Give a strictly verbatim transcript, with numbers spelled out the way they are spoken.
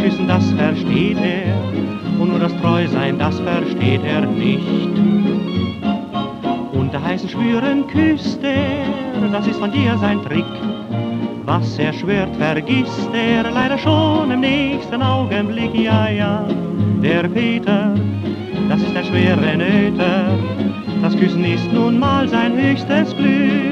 Küssen, das versteht er, und nur das Treusein, das versteht er nicht. Unter heißen Schwüren küsst er, das ist von dir sein Trick. Was er schwört, vergisst er leider schon im nächsten Augenblick. Ja, ja, der Peter, das ist der schwere Nöter, das Küssen ist nun mal sein höchstes Glück.